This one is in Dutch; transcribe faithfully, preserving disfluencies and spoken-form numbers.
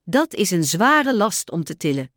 Dat is een zware last om te tillen.